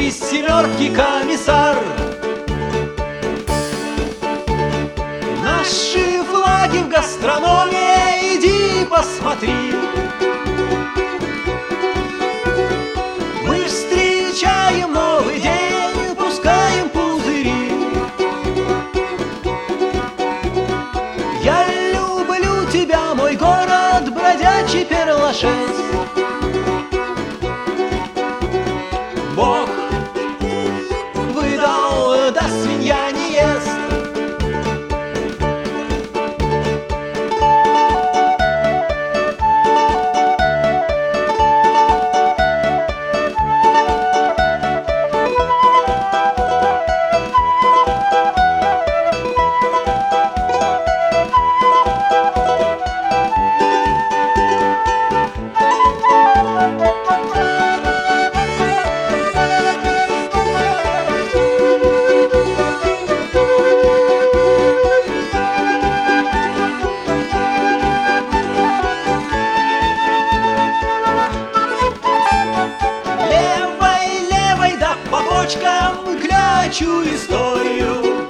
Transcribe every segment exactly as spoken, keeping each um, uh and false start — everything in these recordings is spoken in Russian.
из семерки комиссар. Наши флаги в гастрономе, иди посмотри. Мы встречаем новый день, пускаем пузыри. Я люблю тебя, мой город, бродячий Перлашец. Бог выдал, да свинья не ест. Клячу историю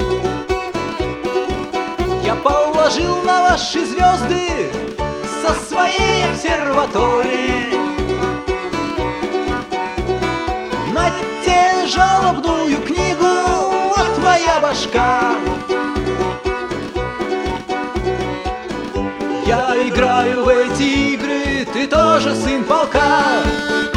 я положил на ваши звезды со своей обсерватории. Нате жалобную книгу, вот твоя башка. Я играю в эти игры, ты тоже сын полка.